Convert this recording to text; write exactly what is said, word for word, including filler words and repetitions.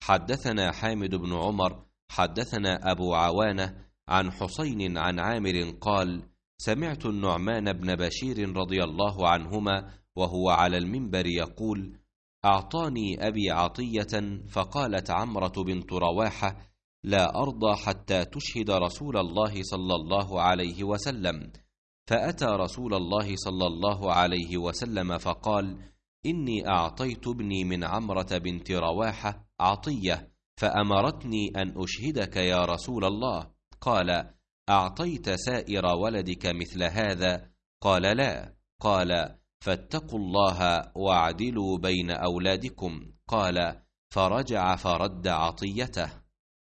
حدثنا حامد بن عمر حدثنا أبو عوانة عن حسين عن عامر قال: سمعت النعمان بن بشير رضي الله عنهما وهو على المنبر يقول: أعطاني أبي عطية، فقالت عمرة بنت رواحة: لا أرضى حتى تشهد رسول الله صلى الله عليه وسلم. فأتى رسول الله صلى الله عليه وسلم فقال: إني أعطيت ابني من عمرة بنت رواحة عطية، فأمرتني أن أشهدك يا رسول الله. قال: أعطيت سائر ولدك مثل هذا؟ قال: لا. قال: فاتقوا الله واعدلوا بين أولادكم. قال: فرجع فرد عطيته.